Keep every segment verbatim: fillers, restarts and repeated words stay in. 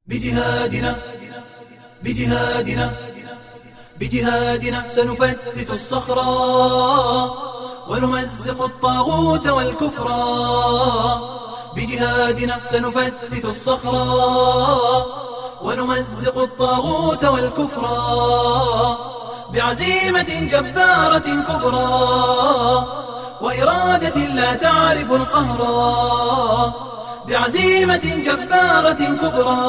بجهادنا بجهادنا بجهادنا سنفتت الصخرة ونمزق الطاغوت والكفر. بجهادنا سنفتت الصخرة ونمزق الطاغوت والكفر. بعزيمة جبارة كبرى وإرادة لا تعرف القهر. بعزيمة جبارة كبرى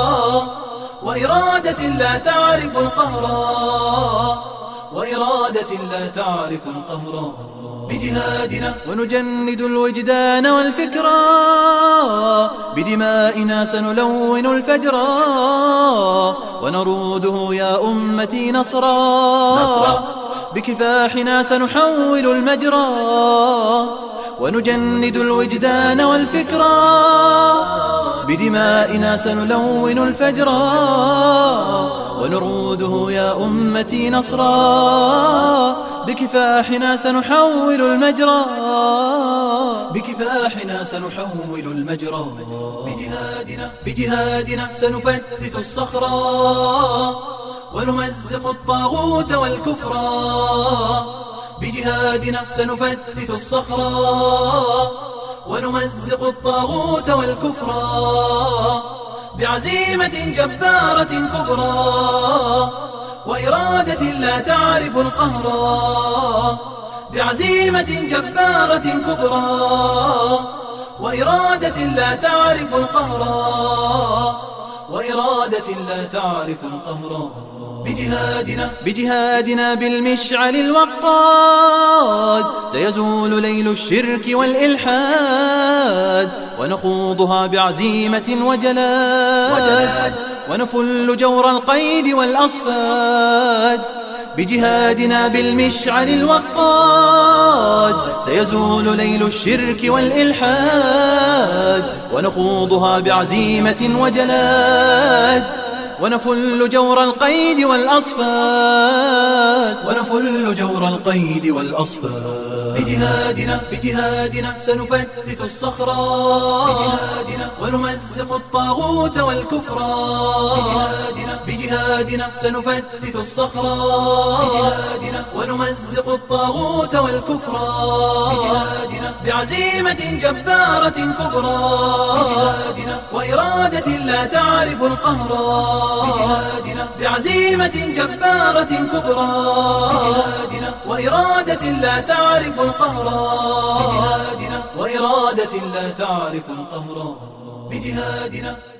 وإرادة لا تعرف القهر. وإرادة لا تعرف القهر. بجهادنا ونجند الوجدان والفكرة، بدمائنا سنلون الفجر، ونروده يا أمتي نصرا، بكفاحنا سنحول المجرى. ونجند الوجدان والفكرة، بدمائنا سنلون الفجر، ونروده يا أمتي نصرا، بكفاحنا سنحول المجرى. بكفاحنا سنحول المجرى. بجهادنا بجهادنا سنفتت الصخرة ونمزق الطاغوت والكفر. بجهادنا سنفتت الصخرة ونمزق الطاغوت والكفر. بعزيمة جبارة كبرى وإرادة لا تعرف القهر. بعزيمة جبارة كبرى وإرادة لا تعرف القهر. وإرادة لا تعرف القهر. بجهادنا بجهادنا بالمشعل الوقاد سيزول ليل الشرك والإلحاد، ونخوضها بعزيمة وجلاد، ونفل جور القيد والأصفاد. بجهادنا بالمشعل الوقاد سيزول ليل الشرك والإلحاد، ونخوضها بعزيمة وجلاد، ونفل جور القيد والأصفاد. ونفل جور القيد والأصفاد. بجهادنا بجهادنا سنفتت الصخرة بجهادنا ونمزق الطاغوت والكفر. بجهادنا بجهادنا سنفتت الصخرة بجهادنا ونمزق الطاغوت والكفر. بجهادنا بعزيمة جبارة كبرى بجهادنا وإرادة لا تعرف القهر. بجهادنا بعزيمة جبارة كبرى بجهادنا وإرادة لا تعرف القهر. بجهادنا وإرادة لا تعرف القهر. بجهادنا